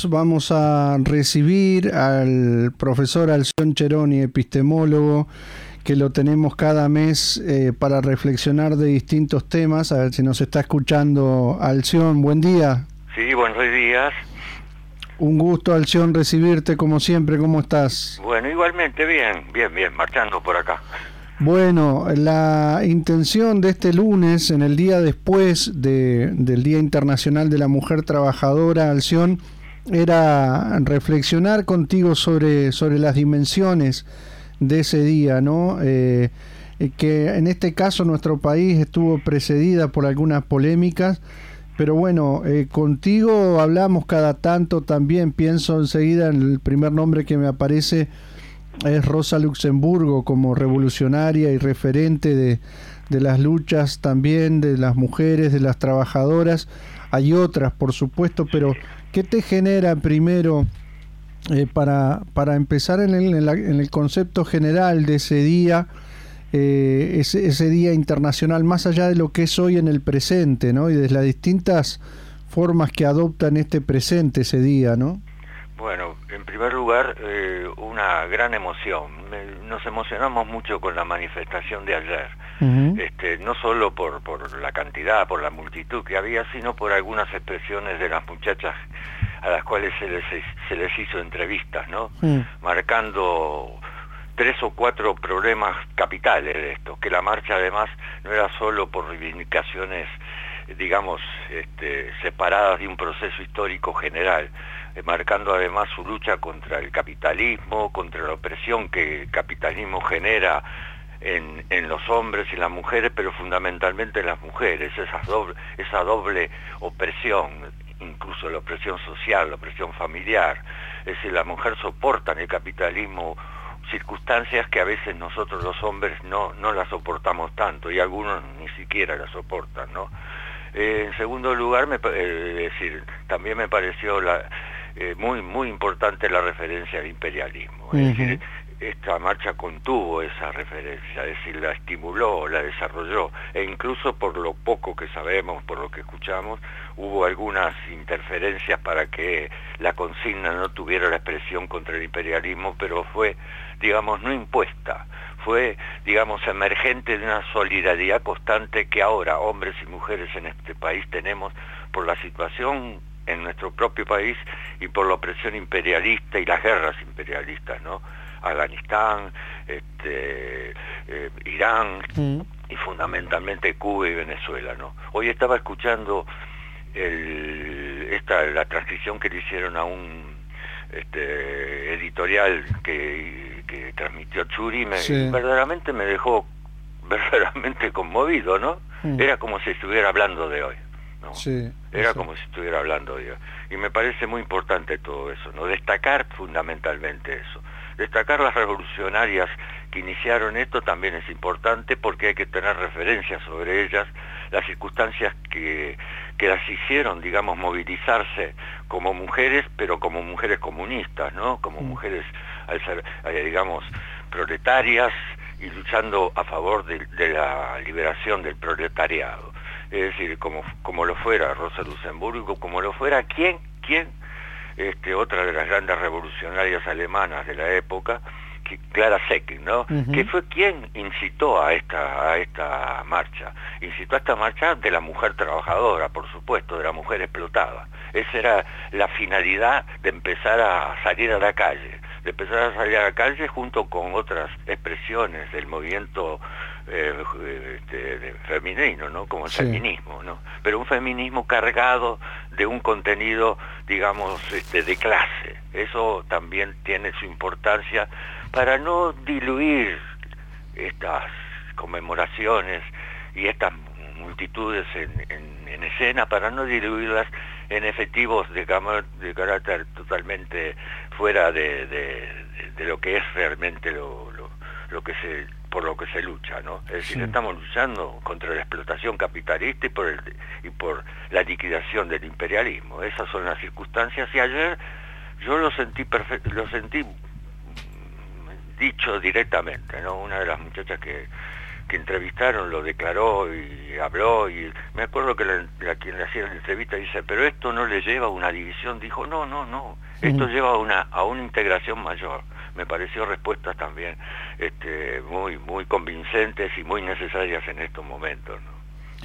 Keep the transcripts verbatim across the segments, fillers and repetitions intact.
minutos vamos a recibir al profesor Alción Cheroni, epistemólogo, que lo tenemos cada mes eh, para reflexionar de distintos temas. A ver si nos está escuchando Alción. Buen día. Sí, buenos días. Un gusto, Alción, recibirte como siempre. ¿Cómo estás? Bueno, igualmente bien, bien, bien, marchando por acá. Bueno, la intención de este lunes, en el día después de, del Día Internacional de la Mujer Trabajadora, Alción, era reflexionar contigo sobre, sobre las dimensiones de ese día, ¿no? Eh, que en este caso nuestro país estuvo precedida por algunas polémicas, pero bueno, eh, contigo hablamos cada tanto también. Pienso enseguida en el primer nombre que me aparece, es Rosa Luxemburgo, como revolucionaria y referente de, de las luchas también de las mujeres, de las trabajadoras. Hay otras, por supuesto, pero ¿qué te genera primero, eh, para, para empezar en el, en, la, en el concepto general de ese día, eh, ese, ese día internacional, más allá de lo que es hoy en el presente, ¿no? Y de las distintas formas que adopta en este presente ese día, ¿no? Bueno, en primer lugar, eh, una gran emoción. Me, nos emocionamos mucho con la manifestación de ayer. Uh-huh. Este, no solo por, por la cantidad, por la multitud que había, sino por algunas expresiones de las muchachas a las cuales se les, se les hizo entrevistas, ¿no? Uh-huh. Marcando tres o cuatro problemas capitales de esto, que la marcha además no era solo por reivindicaciones, digamos, este, separadas de un proceso histórico general, marcando además su lucha contra el capitalismo, contra la opresión que el capitalismo genera en, en los hombres y las mujeres, pero fundamentalmente en las mujeres, esa doble, esa doble opresión, incluso la opresión social, la opresión familiar. Es decir, la mujer soporta en el capitalismo circunstancias que a veces nosotros los hombres no, no las soportamos tanto, y algunos ni siquiera las soportan, ¿no? Eh, en segundo lugar, me, eh, es decir, también me pareció la, eh, muy muy importante la referencia al imperialismo. Uh-huh. Es decir, esta marcha contuvo esa referencia, es decir, la estimuló, la desarrolló, e incluso por lo poco que sabemos, por lo que escuchamos, hubo algunas interferencias para que la consigna no tuviera la expresión contra el imperialismo, pero fue, digamos, no impuesta. Fue, digamos, emergente de una solidaridad constante que ahora hombres y mujeres en este país tenemos por la situación en nuestro propio país y por la opresión imperialista y las guerras imperialistas, ¿no? Afganistán, este, eh, Irán mm. y fundamentalmente Cuba y Venezuela, ¿no? Hoy estaba escuchando el, esta, la transcripción que le hicieron a un este, editorial que, que transmitió Churi, y me, sí. verdaderamente me dejó verdaderamente conmovido, ¿no? Mm. Era como si estuviera hablando de hoy, ¿no? Sí, Era sí. como si estuviera hablando de hoy. Y me parece muy importante todo eso, ¿no? Destacar fundamentalmente eso. Destacar las revolucionarias que iniciaron esto también es importante, porque hay que tener referencias sobre ellas, las circunstancias que, que las hicieron, digamos, movilizarse como mujeres, pero como mujeres comunistas, ¿no? Como mm. mujeres, al ser, eh, digamos, proletarias y luchando a favor de, de la liberación del proletariado. Es decir, como, como lo fuera Rosa Luxemburgo, como lo fuera quién, quién, Este, otra de las grandes revolucionarias alemanas de la época, que, Clara Zetkin, ¿no? Uh-huh. Que fue quien incitó a esta, a esta marcha. Incitó a esta marcha de la mujer trabajadora, por supuesto, de la mujer explotada. Esa era la finalidad de empezar a salir a la calle, de empezar a salir a la calle junto con otras expresiones del movimiento eh, este, de femenino, ¿no? Como el sí. feminismo, ¿no? Pero un feminismo cargado de un contenido, digamos, este, de clase. Eso también tiene su importancia para no diluir estas conmemoraciones y estas multitudes en, en, en escena, para no diluirlas en efectivos de, de carácter totalmente fuera de, de, de, de lo que es realmente lo, lo, lo que se por lo que se lucha, ¿no? Es decir, sí. estamos luchando contra la explotación capitalista y por el, y por la liquidación del imperialismo. Esas son las circunstancias, y ayer yo lo sentí perfecto, lo sentí dicho directamente, ¿no? Una de las muchachas que que entrevistaron lo declaró y habló, y me acuerdo que la, la quien le hacía la entrevista dice, pero esto no le lleva a una división, dijo, no, no, no, esto uh-huh. lleva a una, a una integración mayor. Me pareció respuestas también este, muy, muy convincentes y muy necesarias en estos momentos, ¿no?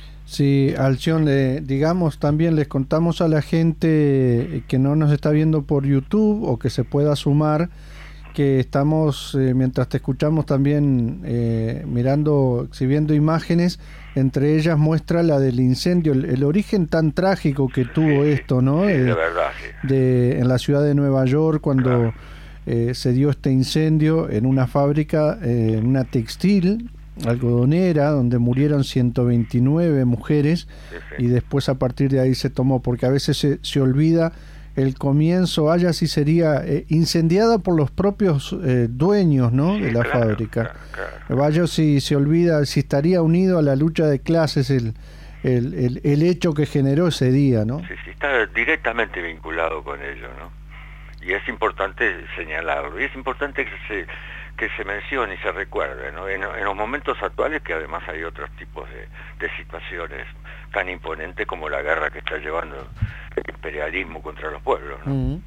Sí, Alción, le, digamos, también les contamos a la gente que no nos está viendo por YouTube o que se pueda sumar, que estamos, eh, mientras te escuchamos también eh, mirando, exhibiendo imágenes, entre ellas muestra la del incendio, el, el origen tan trágico que tuvo sí, esto, ¿no? Sí, eh, de verdad, sí. de, en la ciudad de Nueva York, cuando claro. eh, se dio este incendio en una fábrica, eh, en una textil, algodonera, donde murieron ciento veintinueve mujeres, sí, sí. y después a partir de ahí se tomó, porque a veces se, se olvida el comienzo, haya si sería eh, incendiada por los propios eh, dueños, ¿no? Sí, de la claro, fábrica. Claro, claro. Vaya si se olvida, si estaría unido a la lucha de clases el, el, el, el hecho que generó ese día, ¿no? Sí, sí, está directamente vinculado con ello, ¿no? Y es importante señalarlo, y es importante que se que se mencione y se recuerde, ¿no? En, en los momentos actuales, que además hay otros tipos de, de situaciones tan imponentes como la guerra que está llevando el imperialismo contra los pueblos, ¿no? Uh-huh.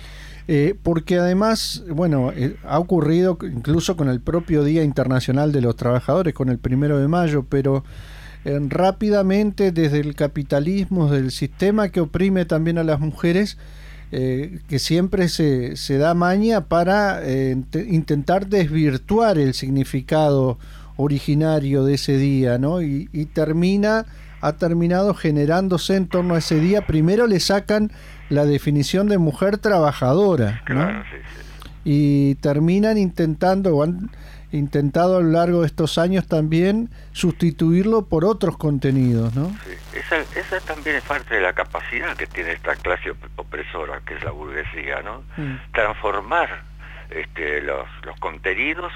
eh, porque además, bueno, eh, ha ocurrido incluso con el propio Día Internacional de los Trabajadores, con el primero de mayo, pero eh, rápidamente desde el capitalismo, desde el sistema que oprime también a las mujeres, Eh, que siempre se, se da maña para eh, intentar desvirtuar el significado originario de ese día, ¿no? Y, y termina, ha terminado generándose en torno a ese día. Primero le sacan la definición de mujer trabajadora, ¿no? Claro, sí, sí. Y terminan intentando, o han intentado a lo largo de estos años también sustituirlo por otros contenidos, ¿no? Sí. Esa, esa también es parte de la capacidad que tiene esta clase opresora, que es la burguesía, ¿no? Mm. Transformar este, los, los contenidos,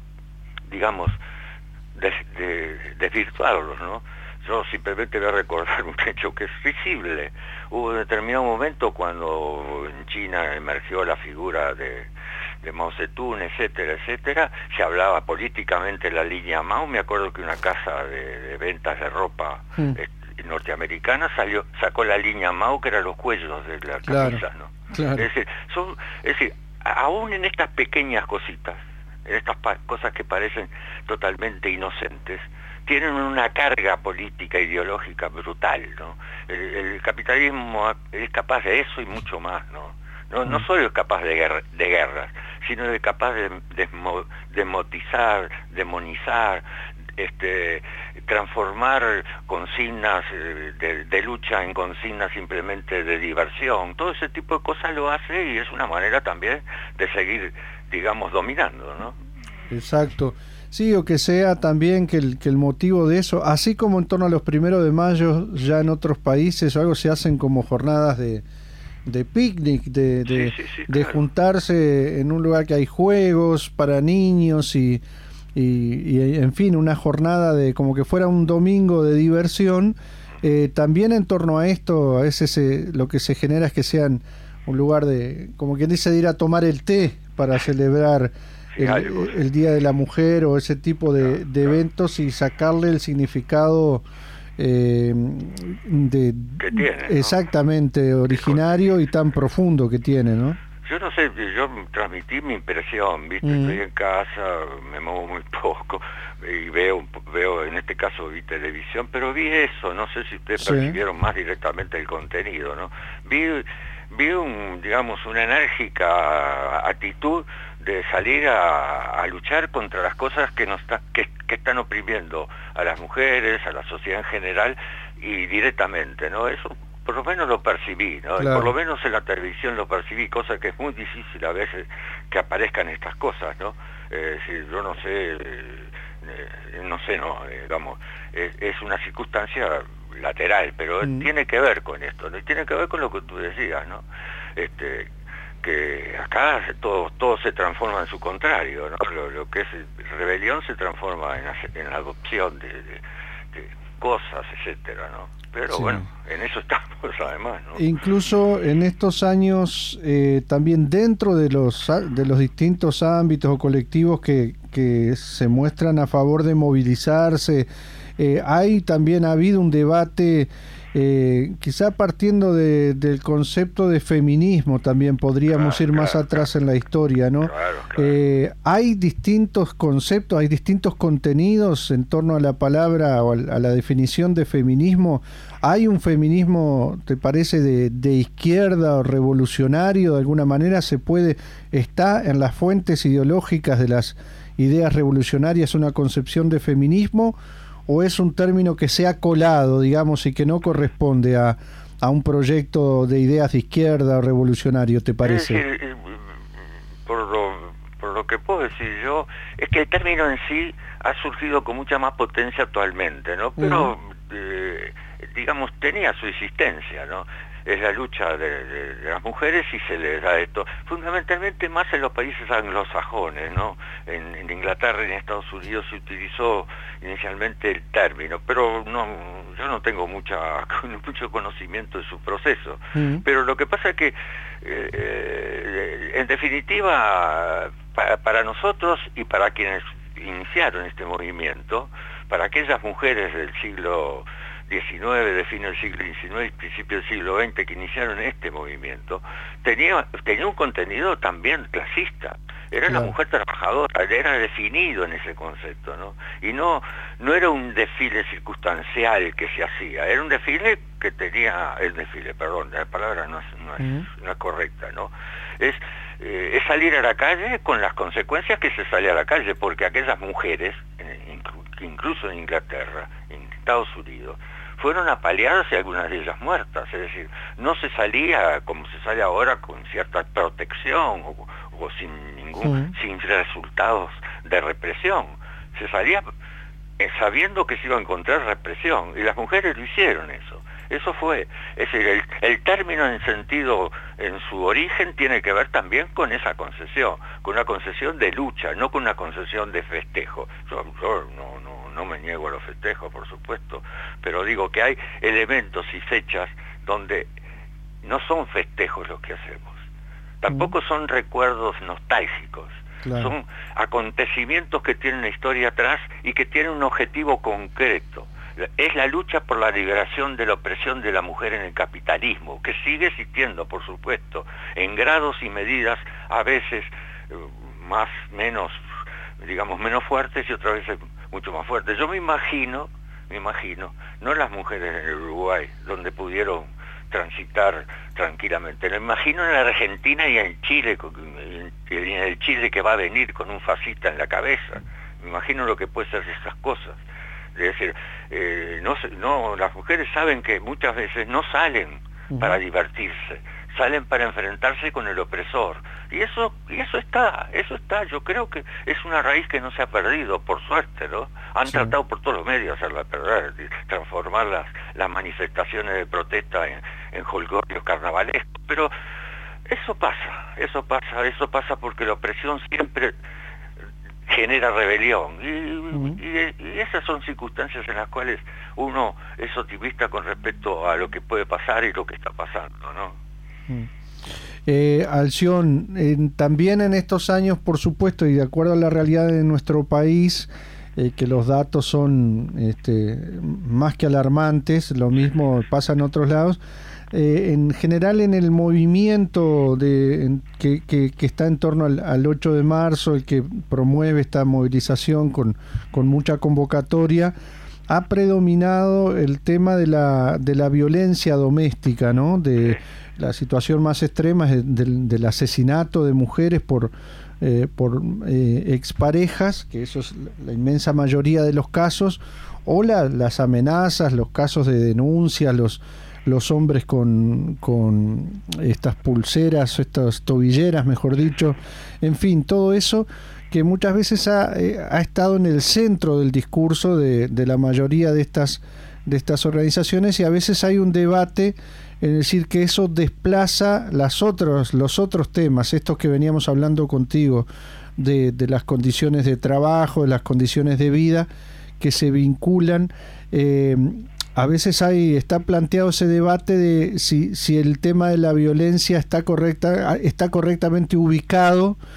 digamos, des, de, desvirtuarlos, ¿no? Yo simplemente voy a recordar un hecho que es visible. Hubo un determinado momento cuando en China emergió la figura de de Mao Zedong, etcétera, etcétera, se hablaba políticamente de la línea Mao. Me acuerdo que una casa de, de ventas de ropa mm. eh, norteamericana salió, sacó la línea Mao, que eran los cuellos de las claro, camisas, ¿no? Claro. Es decir, son, es decir, aún en estas pequeñas cositas, en estas cosas que parecen totalmente inocentes, tienen una carga política, ideológica brutal, ¿no? El, el capitalismo es capaz de eso y mucho más, ¿no? No, no solo es capaz de, guerra, de guerras, sino es capaz de demotizar, demonizar, este, transformar consignas de, de lucha en consignas simplemente de diversión. Todo ese tipo de cosas lo hace y es una manera también de seguir, digamos, dominando, ¿no? Exacto. Sí, o que sea también que el, que el motivo de eso, así como en torno a los primeros de mayo, ya en otros países o algo se hacen como jornadas de de picnic, de, de, sí, sí, sí, de claro. juntarse en un lugar que hay juegos para niños y, y, y en fin, una jornada de como que fuera un domingo de diversión. Eh, también en torno a esto, a veces se, lo que se genera es que sean un lugar de, como quien dice, de ir a tomar el té para celebrar el, el Día de la Mujer o ese tipo de, claro, de eventos claro. Y sacarle el significado Eh, de que tiene, exactamente, ¿no? Originario y tan profundo que tiene, ¿no? Yo no sé, yo transmití mi impresión, ¿viste? Mm. Estoy en casa, me muevo muy poco y veo, veo en este caso vi televisión, pero vi eso, no sé si ustedes sí. percibieron más directamente el contenido, ¿no? Vi, vi un, digamos, una enérgica actitud de salir a, a luchar contra las cosas que nos está, que, que están oprimiendo a las mujeres, a la sociedad en general y directamente, ¿no? Eso por lo menos lo percibí, ¿no? Claro. Por lo menos en la televisión lo percibí, cosa que es muy difícil a veces que aparezcan estas cosas, ¿no? Eh, si yo no sé, eh, no sé, no, eh, digamos, es, es una circunstancia lateral, pero mm. tiene que ver con esto, ¿no? Y tiene que ver con lo que tú decías, ¿no? Este, que acá todo todo se transforma en su contrario, ¿no? Lo, lo que es rebelión se transforma en, en la adopción de, de, de cosas, etcétera, ¿no? Pero sí. Bueno, en eso estamos además, ¿no? Incluso en estos años, eh, también dentro de los de los distintos ámbitos o colectivos que, que se muestran a favor de movilizarse. Eh, hay también ha habido un debate, eh, quizá partiendo de, del concepto de feminismo, también podríamos claro, ir más claro, atrás claro. en la historia, ¿no? Claro, claro. Eh, hay distintos conceptos, hay distintos contenidos en torno a la palabra o a la definición de feminismo. ¿Hay un feminismo, te parece, de, de izquierda o revolucionario? De alguna manera se puede, está en las fuentes ideológicas de las ideas revolucionarias una concepción de feminismo, ¿o es un término que se ha colado, digamos, y que no corresponde a, a un proyecto de ideas de izquierda o revolucionario, te parece? Es decir, por lo, por lo que puedo decir yo, es que el término en sí ha surgido con mucha más potencia actualmente, ¿no? Pero, uh-huh. eh, digamos, tenía su existencia, ¿no? Es la lucha de, de, de las mujeres y se les da esto, fundamentalmente más en los países anglosajones, ¿no? En, en Inglaterra y en Estados Unidos se utilizó inicialmente el término, pero no, yo no tengo mucha, mucho conocimiento de su proceso. Uh-huh. Pero lo que pasa es que, eh, en definitiva, para, para nosotros y para quienes iniciaron este movimiento, para aquellas mujeres del siglo diecinueve, de fin del siglo diecinueve y principio del siglo veinte que iniciaron este movimiento, tenía, tenía un contenido también clasista. Era claro. la mujer trabajadora, era definido en ese concepto, ¿no? Y no, no era un desfile circunstancial que se hacía, era un desfile que tenía, el desfile, perdón, la palabra no es, no es, uh-huh. no es correcta, ¿no? Es, eh, es salir a la calle con las consecuencias que se sale a la calle, porque aquellas mujeres, incluso en Inglaterra, en Estados Unidos, fueron apaleadas y algunas de ellas muertas, es decir, no se salía como se sale ahora con cierta protección o, o sin ningún, sí. sin resultados de represión, se salía eh, sabiendo que se iba a encontrar represión, y las mujeres lo hicieron eso, eso fue, es decir, el, el término en sentido, en su origen tiene que ver también con esa concesión, con una concesión de lucha, no con una concesión de festejo. Yo, yo no, no no me niego a los festejos, por supuesto, pero digo que hay elementos y fechas donde no son festejos los que hacemos, tampoco mm. son recuerdos nostálgicos, claro. son acontecimientos que tienen una historia atrás y que tienen un objetivo concreto. Es la lucha por la liberación de la opresión de la mujer en el capitalismo, que sigue existiendo, por supuesto, en grados y medidas a veces más, menos, digamos, menos fuertes y otras veces mucho más fuerte. Yo me imagino, me imagino, no las mujeres en el Uruguay, donde pudieron transitar tranquilamente, me imagino en la Argentina y en Chile, en el Chile que va a venir con un fascista en la cabeza, me imagino lo que puede ser de esas cosas. Es decir, eh, no, no, las mujeres saben que muchas veces no salen uh-huh. para divertirse, salen para enfrentarse con el opresor, y eso y eso está, eso está, yo creo que es una raíz que no se ha perdido, por suerte, ¿no? Han sí. tratado por todos los medios de hacerla perder, de transformar las, las manifestaciones de protesta en, en jolgorios carnavalescos, pero eso pasa, eso pasa, eso pasa porque la opresión siempre genera rebelión, y, uh-huh. y, y esas son circunstancias en las cuales uno es optimista con respecto a lo que puede pasar y lo que está pasando, ¿no? Eh, Alción, eh, también en estos años, por supuesto, y de acuerdo a la realidad de nuestro país, eh, que los datos son este, más que alarmantes, lo mismo pasa en otros lados, eh, en general en el movimiento de, en, que, que, que está en torno al, al ocho de marzo, el que promueve esta movilización con, con mucha convocatoria, ha predominado el tema de la, de la violencia doméstica, ¿no? De la situación más extrema es del, del asesinato de mujeres por, eh, por eh, exparejas, que eso es la inmensa mayoría de los casos, o la, las amenazas, los casos de denuncias, los, los hombres con, con estas pulseras, estas tobilleras, mejor dicho, en fin, todo eso que muchas veces ha, eh, ha estado en el centro del discurso de, de la mayoría de estas, de estas organizaciones, y a veces hay un debate en decir que eso desplaza las otros, los otros temas, estos que veníamos hablando contigo, de, de las condiciones de trabajo, de las condiciones de vida, que se vinculan. Eh, a veces hay, está planteado ese debate de si, si el tema de la violencia está correcta, está correctamente ubicado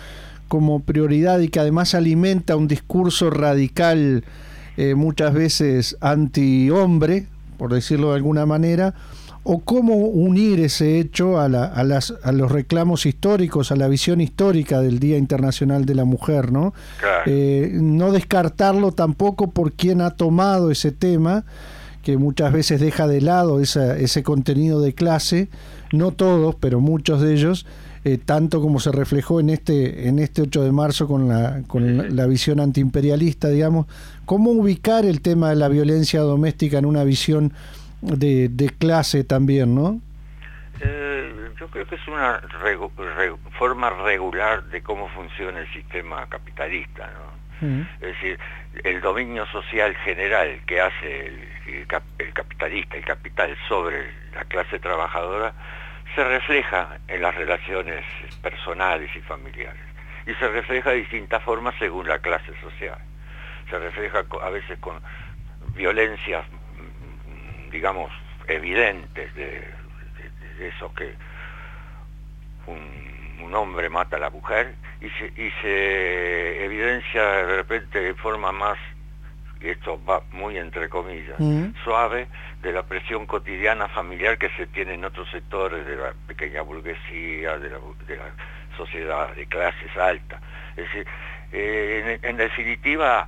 como prioridad y que además alimenta un discurso radical, eh, muchas veces anti-hombre, por decirlo de alguna manera, o cómo unir ese hecho a, la, a, las, a los reclamos históricos, a la visión histórica del Día Internacional de la Mujer, ¿no? Claro. Eh, no descartarlo tampoco por quien ha tomado ese tema, que muchas veces deja de lado esa, ese contenido de clase, no todos, pero muchos de ellos, eh, tanto como se reflejó en este en este ocho de marzo con la con la, la visión antiimperialista, digamos. ¿Cómo ubicar el tema de la violencia doméstica en una visión de, de clase también, no? Eh, yo creo que es una regu re forma regular de cómo funciona el sistema capitalista, ¿no? Uh-huh. Es decir, el dominio social general que hace el, el, cap el capitalista, el capital sobre la clase trabajadora, se refleja en las relaciones personales y familiares. Y se refleja de distintas formas según la clase social. Se refleja a veces con violencias, digamos, evidentes de, de, de eso que un, un hombre mata a la mujer, y se, y se evidencia de repente de forma más, y esto va muy entre comillas, mm. suave, de la presión cotidiana familiar que se tiene en otros sectores de la pequeña burguesía, de la, de la sociedad de clases altas. Es decir, eh, en, en definitiva,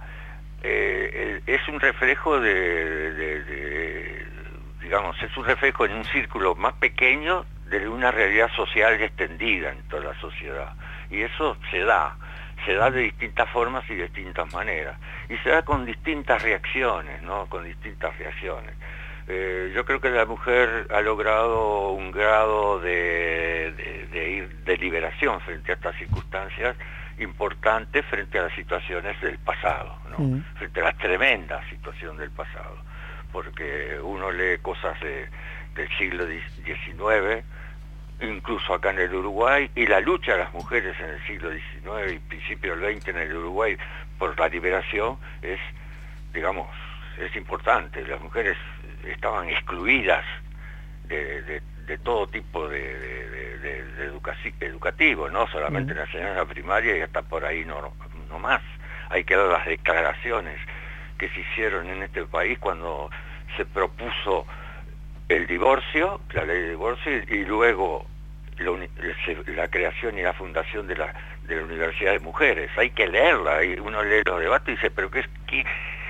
eh, es un reflejo de, de, de, digamos, es un reflejo en un círculo más pequeño de una realidad social extendida en toda la sociedad. Y eso se da, se da de distintas formas y de distintas maneras. Y se da con distintas reacciones, ¿no? Con distintas reacciones. Eh, yo creo que la mujer ha logrado un grado de, de, de, ir, de liberación frente a estas circunstancias importante frente a las situaciones del pasado, ¿no? Mm. Frente a la tremenda situación del pasado. Porque uno lee cosas de, del siglo diecinueve, incluso acá en el Uruguay, y la lucha de las mujeres en el siglo diecinueve y principio del veinte en el Uruguay por la liberación es, digamos, es importante. Las mujeres estaban excluidas de, de, de todo tipo de, de, de, de educaci educativo, no solamente en la enseñanza primaria y hasta por ahí no, no más. Hay que ver las declaraciones que se hicieron en este país cuando se propuso el divorcio, la ley de divorcio, y luego la, la creación y la fundación de la, de la Universidad de Mujeres. Hay que leerla, y uno lee los debates y dice, pero ¿qué es que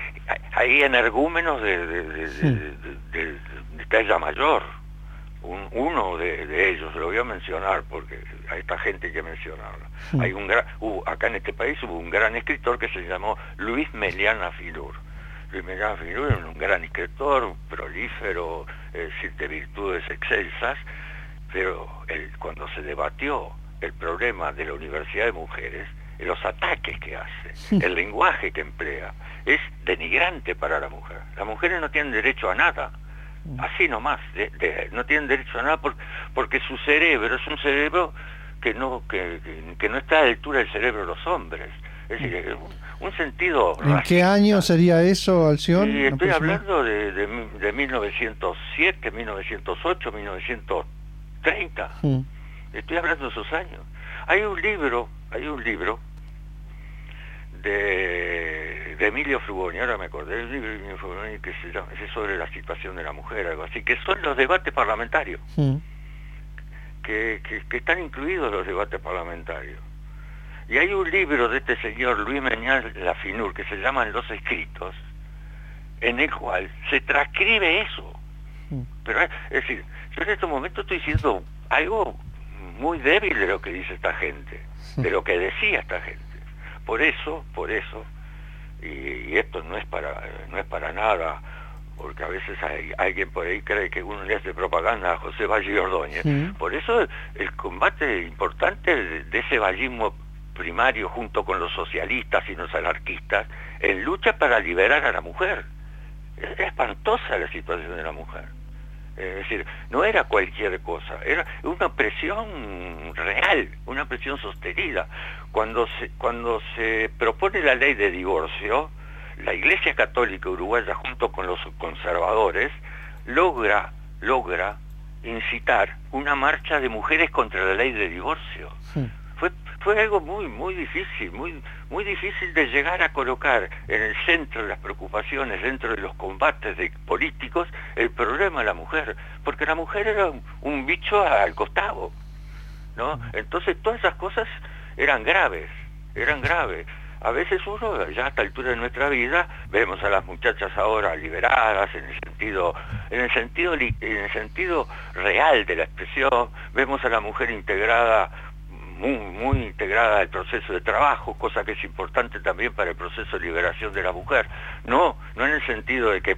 hay energúmenos de, de, de, sí. de, de, de, de talla mayor? Un, uno de, de ellos, lo voy a mencionar porque a esta gente hay que mencionarla. Sí. Hay un gran, uh, acá en este país hubo un gran escritor que se llamó Luis Meliana Filur. Luis Meliana Filur era un gran escritor, prolífero, es decir, de virtudes excelsas, pero el, cuando se debatió el problema de la Universidad de Mujeres, los ataques que hace, sí. el lenguaje que emplea, es denigrante para la mujer. Las mujeres no tienen derecho a nada, así nomás, de, de, no tienen derecho a nada por, porque su cerebro es un cerebro que no, que, que, que no está a la altura del cerebro de los hombres. Es decir, un, un sentido... ¿En racista. Qué año sería eso, Alción? Y estoy hablando de, de, de mil novecientos siete, mil novecientos ocho, mil novecientos treinta. Sí. Estoy hablando de esos años. Hay un libro, hay un libro de, de Emilio Frugoni, ahora me acordé del libro de Emilio Frugoni que se llama, es sobre la situación de la mujer, algo así, que son los debates parlamentarios, sí. que, que, que están incluidos los debates parlamentarios. Y hay un libro de este señor Luis Meñal Lafinur que se llama Los Escritos, en el cual se transcribe eso. Sí. Pero es decir, yo en estos momentos estoy diciendo algo muy débil de lo que dice esta gente, sí. de lo que decía esta gente. Por eso, por eso, y, y esto no es para no es para nada, porque a veces hay alguien por ahí cree que uno le hace propaganda a José Valle y Ordóñez. Sí. Por eso el combate importante de, de ese vallismo primario junto con los socialistas y los anarquistas en lucha para liberar a la mujer. Es espantosa la situación de la mujer. Es decir, no era cualquier cosa, era una presión real, una presión sostenida. Cuando se, cuando se propone la ley de divorcio, la Iglesia Católica Uruguaya junto con los conservadores logra, logra incitar una marcha de mujeres contra la ley de divorcio. Sí. Fue fue algo muy, muy difícil, muy, muy difícil de llegar a colocar en el centro de las preocupaciones, dentro de los combates de políticos, el problema de la mujer, porque la mujer era un, un bicho al costado, ¿no? Entonces todas esas cosas eran graves, eran graves. A veces uno, ya a esta altura de nuestra vida, vemos a las muchachas ahora liberadas en el sentido, en el sentido, en el sentido real de la expresión, vemos a la mujer integrada, muy, muy integrada al proceso de trabajo, cosa que es importante también para el proceso de liberación de la mujer. No, no en el sentido de que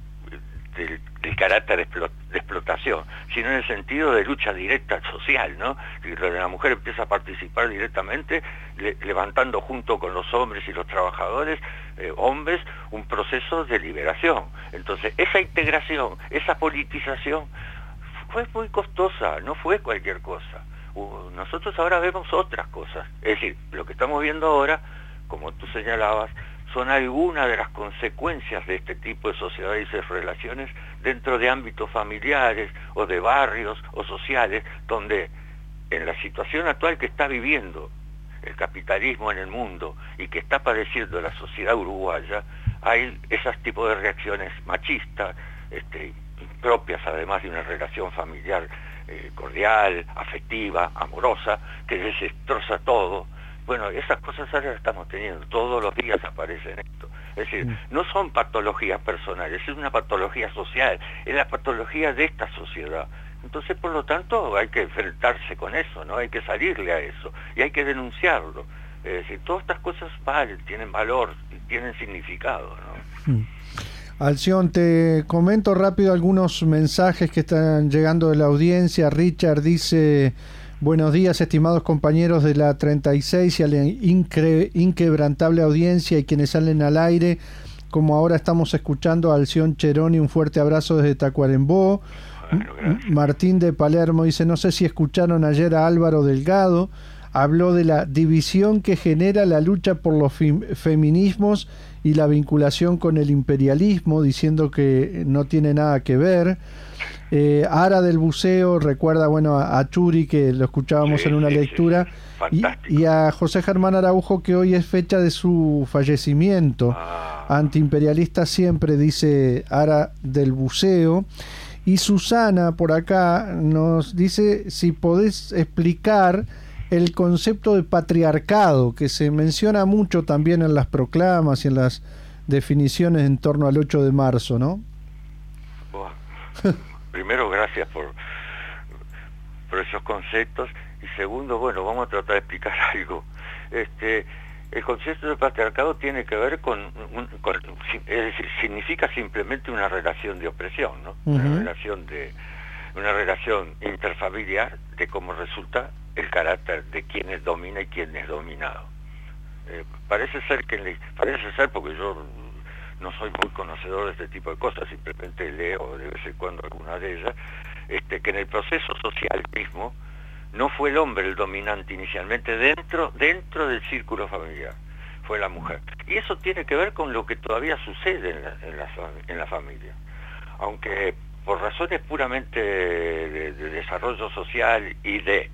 del, del carácter de, explot, de explotación, sino en el sentido de lucha directa social, ¿no? Donde la mujer empieza a participar directamente, le, levantando junto con los hombres y los trabajadores, eh, hombres, un proceso de liberación. Entonces, esa integración, esa politización, fue muy costosa, no fue cualquier cosa. Uh, nosotros ahora vemos otras cosas. Es decir, lo que estamos viendo ahora, como tú señalabas, son algunas de las consecuencias de este tipo de sociedades y relaciones dentro de ámbitos familiares o de barrios o sociales, donde en la situación actual que está viviendo el capitalismo en el mundo y que está padeciendo la sociedad uruguaya, hay esos tipos de reacciones machistas, este, propias además de una relación familiar eh, cordial, afectiva, amorosa, que desastroza todo. Bueno, esas cosas ahora las estamos teniendo, todos los días aparecen esto. Es decir, no son patologías personales, es una patología social, es la patología de esta sociedad. Entonces, por lo tanto, hay que enfrentarse con eso, ¿no? Hay que salirle a eso, y hay que denunciarlo. Es decir, todas estas cosas valen, tienen valor, tienen significado, ¿no? Mm. Alción, te comento rápido algunos mensajes que están llegando de la audiencia. Richard dice: buenos días, estimados compañeros de la treinta y seis y a la incre, inquebrantable audiencia y quienes salen al aire, como ahora estamos escuchando a Alción Cheroni. Un fuerte abrazo desde Tacuarembó. Bueno, Martín de Palermo dice: no sé si escucharon ayer a Álvaro Delgado, habló de la división que genera la lucha por los feminismos y la vinculación con el imperialismo, diciendo que no tiene nada que ver. Eh, Ara del Buceo recuerda, bueno, a, a Churi, que lo escuchábamos sí, en una sí, lectura, sí, y, y a José Germán Araujo, que hoy es fecha de su fallecimiento. Ah. Antiimperialista siempre, dice Ara del Buceo. Y Susana por acá nos dice si podés explicar el concepto de patriarcado, que se menciona mucho también en las proclamas y en las definiciones en torno al ocho de marzo, ¿no? Bueno, primero, gracias por, por esos conceptos, y segundo, bueno, vamos a tratar de explicar algo. Este, el concepto de patriarcado tiene que ver con, un, con es decir, significa simplemente una relación de opresión, ¿no? Uh-huh. Una relación de una relación interfamiliar de cómo resulta el carácter de quién es domina y quién es dominado. Eh, parece ser que le, parece ser porque yo no soy muy conocedor de este tipo de cosas, simplemente leo de vez en cuando alguna de ellas, este, que en el proceso social mismo no fue el hombre el dominante inicialmente dentro, dentro del círculo familiar, fue la mujer. Y eso tiene que ver con lo que todavía sucede en la, en la, en la familia. Aunque por razones puramente de, de desarrollo social y de,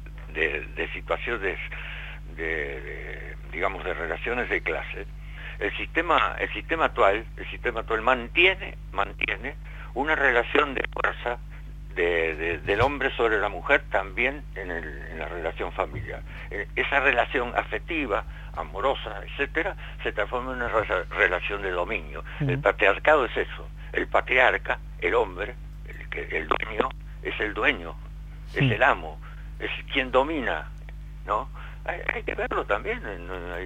de, de situaciones, de, de, digamos, de relaciones de clase, el sistema, el sistema actual, el sistema actual mantiene, mantiene una relación de fuerza de, de, del hombre sobre la mujer también en, el, en la relación familiar. Esa relación afectiva, amorosa, etcétera, se transforma en una re relación de dominio. Uh-huh. El patriarcado es eso. El patriarca, el hombre, el, que, el dueño, es el dueño, uh-huh. es el amo, es quien domina, ¿no? Hay, hay que verlo también en,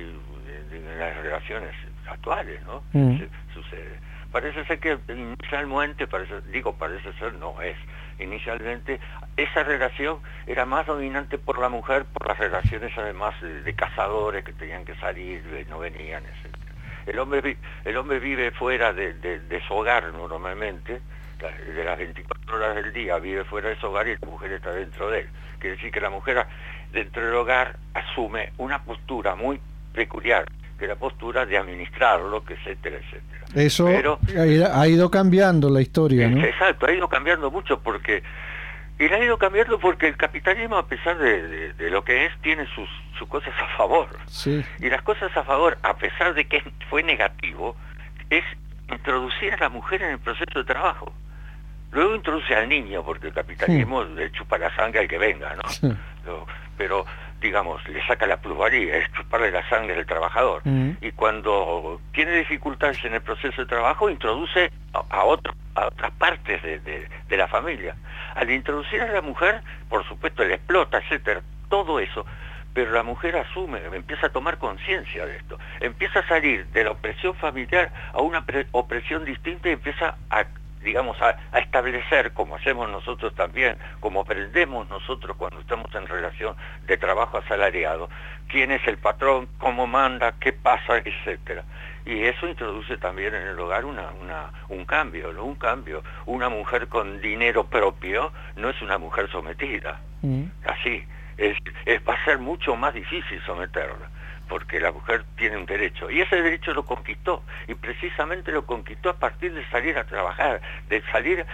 en, en las relaciones actuales, ¿no? Uh-huh. Se, sucede. Parece ser que inicialmente, parece, digo parece ser, no es. Inicialmente esa relación era más dominante por la mujer, por las relaciones además de, de cazadores que tenían que salir, no venían, etcétera. El hombre, el hombre vive fuera de, de, de su hogar normalmente, de las veinticuatro horas del día vive fuera de su hogar y la mujer está dentro de él. Quiere decir que la mujer dentro del hogar asume una postura muy peculiar, que es la postura de administrarlo, que etcétera, etcétera. Eso Pero, ha ido cambiando la historia, ¿no? Exacto, ha ido cambiando mucho porque Y la ha ido cambiando porque el capitalismo, a pesar de, de, de lo que es, tiene sus, sus cosas a favor. Sí. Y las cosas a favor, a pesar de que fue negativo, es introducir a la mujer en el proceso de trabajo. Luego introduce al niño, porque el capitalismo sí. le chupa la sangre al que venga, ¿no? Sí. Pero, digamos, le saca la plusvalía, es chuparle la sangre al trabajador. Uh-huh. Y cuando tiene dificultades en el proceso de trabajo, introduce a, a, otro, a otras partes de, de, de la familia. Al introducir a la mujer, por supuesto, le explota, etcétera, todo eso, pero la mujer asume, empieza a tomar conciencia de esto, empieza a salir de la opresión familiar a una opresión distinta y empieza a, digamos, a, a establecer, como hacemos nosotros también, como aprendemos nosotros cuando estamos en relación de trabajo asalariado, quién es el patrón, cómo manda, qué pasa, etcétera. Y eso introduce también en el hogar una, una, un cambio, ¿no? Un cambio. Una mujer con dinero propio no es una mujer sometida. Mm. Así. Es, es, va a ser mucho más difícil someterla, porque la mujer tiene un derecho. Y ese derecho lo conquistó. Y precisamente lo conquistó a partir de salir a trabajar, de salir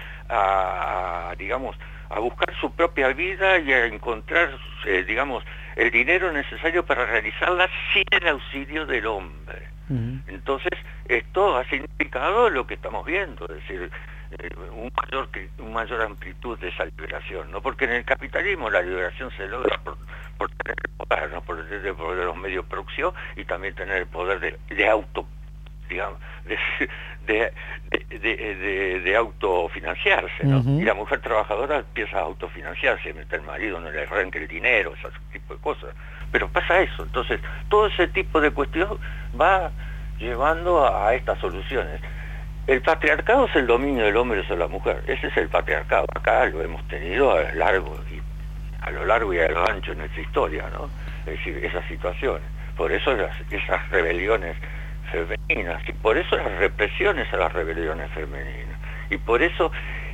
a, a digamos, a buscar su propia vida y a encontrar, eh, digamos, el dinero necesario para realizarla sin el auxilio del hombre. Uh-huh. Entonces, esto ha significado lo que estamos viendo, es decir, eh, un mayor, un mayor amplitud de esa liberación, ¿no? Porque en el capitalismo la liberación se logra por, por tener el poder, ¿no? Por tener el poder de los medios de producción y también tener el poder de, de auto, digamos, de, de, de, de, de, de autofinanciarse, ¿no? Uh-huh. Y la mujer trabajadora empieza a autofinanciarse, mientras el marido no le arranque el dinero, ese tipo de cosas. Pero pasa eso, entonces todo ese tipo de cuestión va llevando a, a estas soluciones. El patriarcado es el dominio del hombre sobre la mujer, ese es el patriarcado, acá lo hemos tenido a lo largo y a lo largo y a lo ancho de nuestra historia, ¿no? Es decir, esas situaciones, por eso las, esas rebeliones femeninas, y por eso las represiones a las rebeliones femeninas, y por eso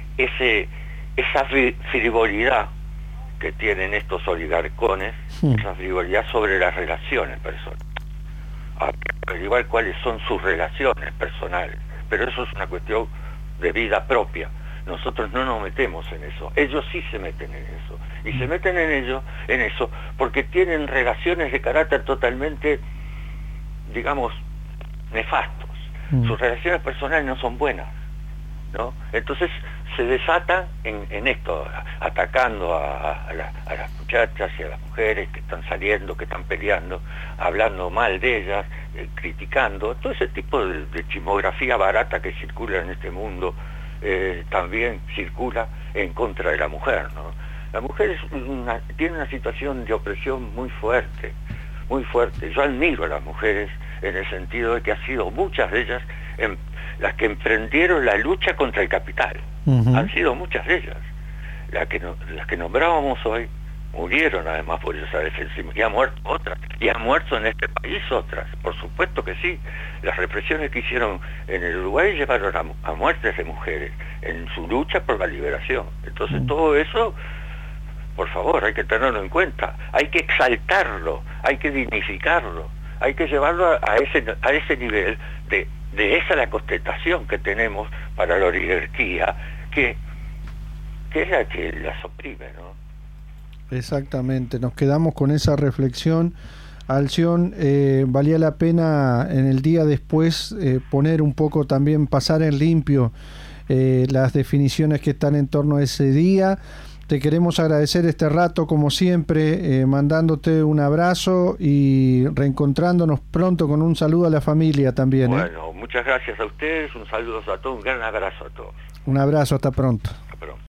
ese esa frivolidad que tienen estos oligarcones, sí. esa frivolidad sobre las relaciones personales. Al igual cuáles son sus relaciones personales, pero eso es una cuestión de vida propia. Nosotros no nos metemos en eso, ellos sí se meten en eso, y se meten en ello, en eso, porque tienen relaciones de carácter totalmente, digamos, nefastos. Mm. Sus relaciones personales no son buenas, ¿no? Entonces se desatan en, en esto, atacando a, a, la, a las muchachas y a las mujeres que están saliendo, que están peleando, hablando mal de ellas, eh, criticando, todo ese tipo de, de chismografía barata que circula en este mundo, eh, también circula en contra de la mujer, ¿no? La mujer es una, tiene una situación de opresión muy fuerte, muy fuerte. Yo admiro a las mujeres en el sentido de que ha sido muchas de ellas en, las que emprendieron la lucha contra el capital. Uh-huh. Han sido muchas de ellas. Las que, no, las que nombrábamos hoy murieron además por esa defensa, y han muerto otras, y han muerto en este país otras, por supuesto que sí. Las represiones que hicieron en el Uruguay llevaron a, a muertes de mujeres en su lucha por la liberación. Entonces uh-huh. todo eso, por favor, hay que tenerlo en cuenta, hay que exaltarlo, hay que dignificarlo, hay que llevarlo a, a ese a ese nivel de, de esa la constatación que tenemos para la oligarquía, que, que es la que las oprime, ¿no? Exactamente, nos quedamos con esa reflexión. Alción, eh, valía la pena en el día después eh, poner un poco también, pasar en limpio eh, las definiciones que están en torno a ese día. Te queremos agradecer este rato, como siempre, eh, mandándote un abrazo y reencontrándonos pronto con un saludo a la familia también. Bueno, ¿eh? muchas gracias a ustedes, un saludo a todos, un gran abrazo a todos. Un abrazo, hasta pronto. Hasta pronto.